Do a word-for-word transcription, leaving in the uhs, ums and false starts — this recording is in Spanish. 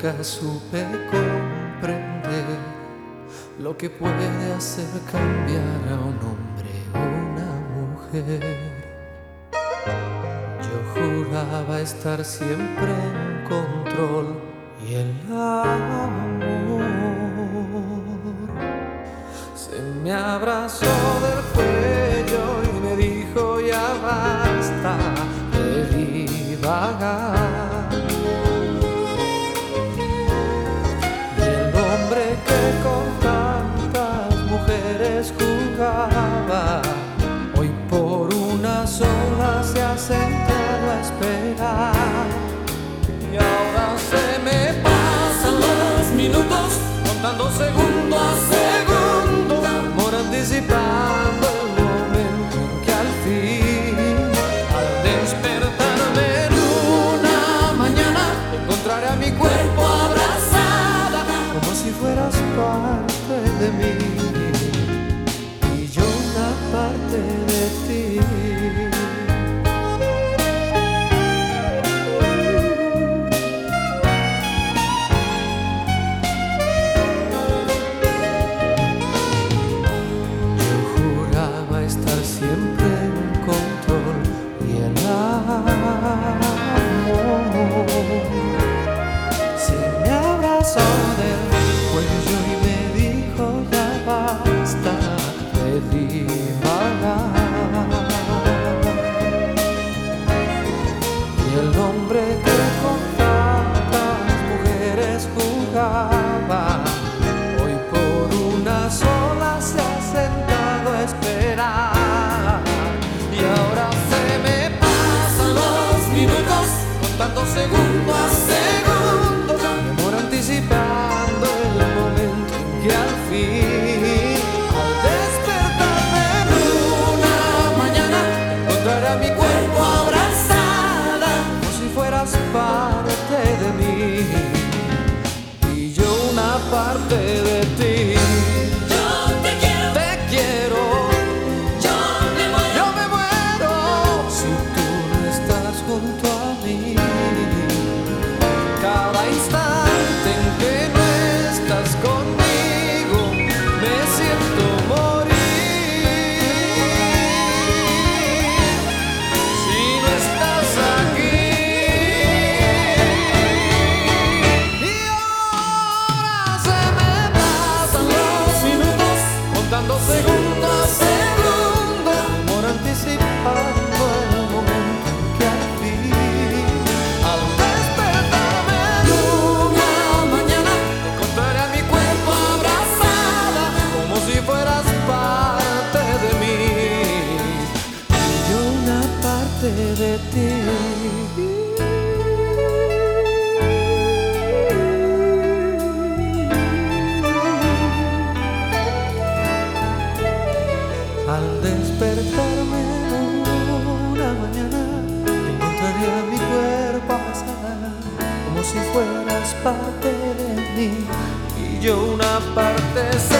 nunca supe comprender lo que puede hacer cambiar a un hombre o una mujer. Yo juraba estar siempre en control y el amor se me abrazó del cuello y me dijo: ya basta de divagar. Y el hombre que con tantas mujeres jugaba, hoy por una sola se ha sentado a esperar. Y ahora se me pasan los minutos contando segundo a segundo, amor anticipando el momento en que al fin, al despertarme en una mañana, encontraré a mi cuerpo abrazada como si fueras parte de mí y yo una parte de ti. Estar siempre en control y el amor se me abrazó del cuello y me dijo: ya basta de divagar. Y el hombre que con tantas mujeres jugaba, hoy por una sola se ha sentado a esperar. Y ahora se me pasan los minutos contando segundo a segundo, mi amor anticipando el momento en que al fin, al despertarme en una mañana, encontraré a mi cuerpo abrazada como si fueras parte de mí y yo una parte de ti. Cada instante en que no estás conmigo me siento morir. Si no estás aquí, y ahora se me pasan los minutos contando segundo a segundo, amor anticipando el momento en que al fin, al despertarme en una mañana, encontraré a mi cuerpo abrazada como si fueras parte de mí y yo una parte de ti. Al despertarme en una mañana, encontraré a mi cuerpo abrazada como si fueras parte de mí y yo una parte.